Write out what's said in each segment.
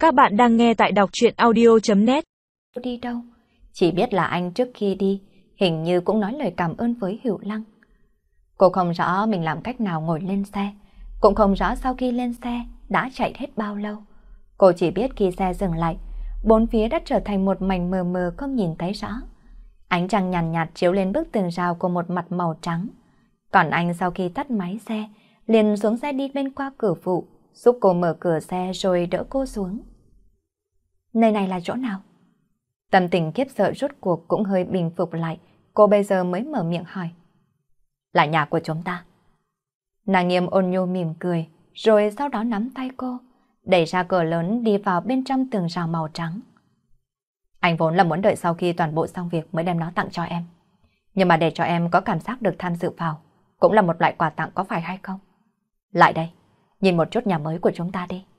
Các bạn đang nghe tại đọc truyện audio.net. Đi đâu? Chỉ biết là anh trước khi đi, hình như cũng nói lời cảm ơn với Hữu Lăng. Cô không rõ mình làm cách nào ngồi lên xe, cũng không rõ sau khi lên xe đã chạy hết bao lâu. Cô chỉ biết khi xe dừng lại, bốn phía đã trở thành một mảnh mờ mờ không nhìn thấy rõ. Ánh trăng nhàn nhạt chiếu lên bức tường rào của một mặt màu trắng. Còn anh sau khi tắt máy xe, liền xuống xe đi bên qua cửa phụ, giúp cô mở cửa xe rồi đỡ cô xuống. Nơi này là chỗ nào? Tâm tình khiếp sợ rốt cuộc cũng hơi bình phục lại, cô bây giờ mới mở miệng hỏi. Là nhà của chúng ta. Nàng Nghiêm ôn nhu mỉm cười, rồi sau đó nắm tay cô, đẩy ra cửa lớn đi vào bên trong tường rào màu trắng. Anh vốn là muốn đợi sau khi toàn bộ xong việc mới đem nó tặng cho em. Nhưng mà để cho em có cảm giác được tham dự vào, cũng là một loại quà tặng có phải hay không? Lại đây, nhìn một chút nhà mới của chúng ta đi.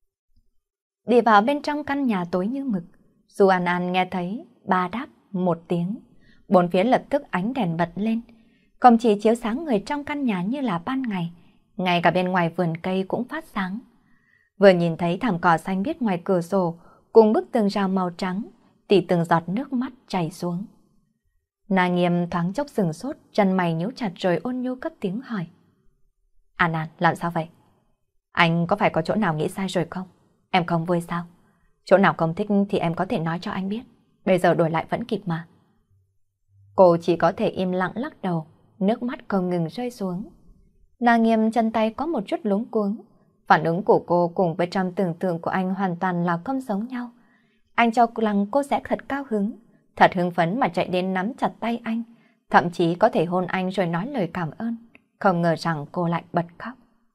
Đi vào bên trong căn nhà tối như mực, Du An An nghe thấy ba đáp một tiếng, bốn phía lập tức ánh đèn bật lên, không chỉ chiếu sáng người trong căn nhà như là ban ngày, ngay cả bên ngoài vườn cây cũng phát sáng. Vừa nhìn thấy thảm cỏ xanh biếc ngoài cửa sổ, cùng bức tường rào màu trắng, thì từng giọt nước mắt chảy xuống. Nàng Nghiêm thoáng chốc sừng sốt, chân mày nhíu chặt rồi ôn nhu cất tiếng hỏi. An An, làm sao vậy? Anh có phải có chỗ nào nghĩ sai rồi không? Em không vui sao? Chỗ nào không thích thì em có thể nói cho anh biết. Bây giờ đổi lại vẫn kịp mà. Cô chỉ có thể im lặng lắc đầu, nước mắt không ngừng rơi xuống. Nàng Nghiêm chân tay có một chút luống cuống. Phản ứng của cô cùng với trong tưởng tượng của anh hoàn toàn là không giống nhau. Anh cho rằng cô sẽ thật cao hứng, thật hưng phấn mà chạy đến nắm chặt tay anh, thậm chí có thể hôn anh rồi nói lời cảm ơn. Không ngờ rằng cô lại bật khóc.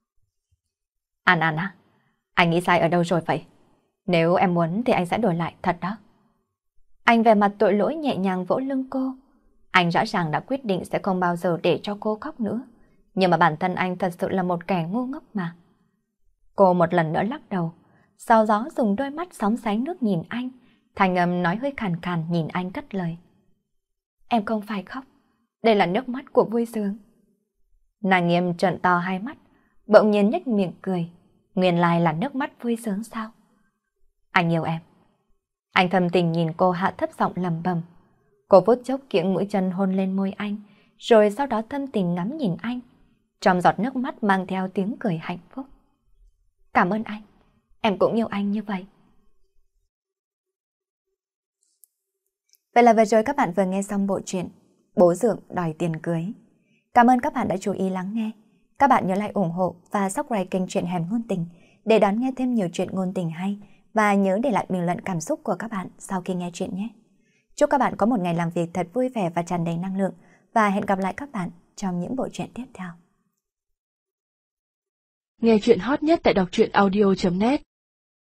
An An à, anh nghĩ sai ở đâu rồi vậy? Nếu em muốn thì anh sẽ đổi lại thật đó. Anh về mặt tội lỗi nhẹ nhàng vỗ lưng cô. Anh rõ ràng đã quyết định sẽ không bao giờ để cho cô khóc nữa. Nhưng mà bản thân anh thật sự là một kẻ ngu ngốc mà. Cô một lần nữa lắc đầu, sau đó dùng đôi mắt sóng sánh nước nhìn anh, thành âm nói hơi khàn khàn nhìn anh cất lời. Em không phải khóc, đây là nước mắt của vui sướng. Nàng Nghiêm trợn to hai mắt, bỗng nhiên nhếch miệng cười. Nguyên lai là nước mắt vui sướng sao? Anh yêu em. Anh thầm tình nhìn cô hạ thấp giọng lẩm bẩm. Cô vuốt chốc kiễng mũi chân hôn lên môi anh, rồi sau đó thâm tình ngắm nhìn anh. Trong giọt nước mắt mang theo tiếng cười hạnh phúc. Cảm ơn anh, em cũng yêu anh như vậy. Vậy là vừa rồi các bạn vừa nghe xong bộ truyện Bố Dượng đòi tiền cưới. Cảm ơn các bạn đã chú ý lắng nghe. Các bạn nhớ like ủng hộ và subscribe kênh Truyện Hẻm Ngôn Tình để đón nghe thêm nhiều chuyện ngôn tình hay, và nhớ để lại bình luận cảm xúc của các bạn sau khi nghe chuyện nhé. Chúc các bạn có một ngày làm việc thật vui vẻ và tràn đầy năng lượng, và hẹn gặp lại các bạn trong những bộ truyện tiếp theo. Nghe chuyện hot nhất tại đọc truyện audio.net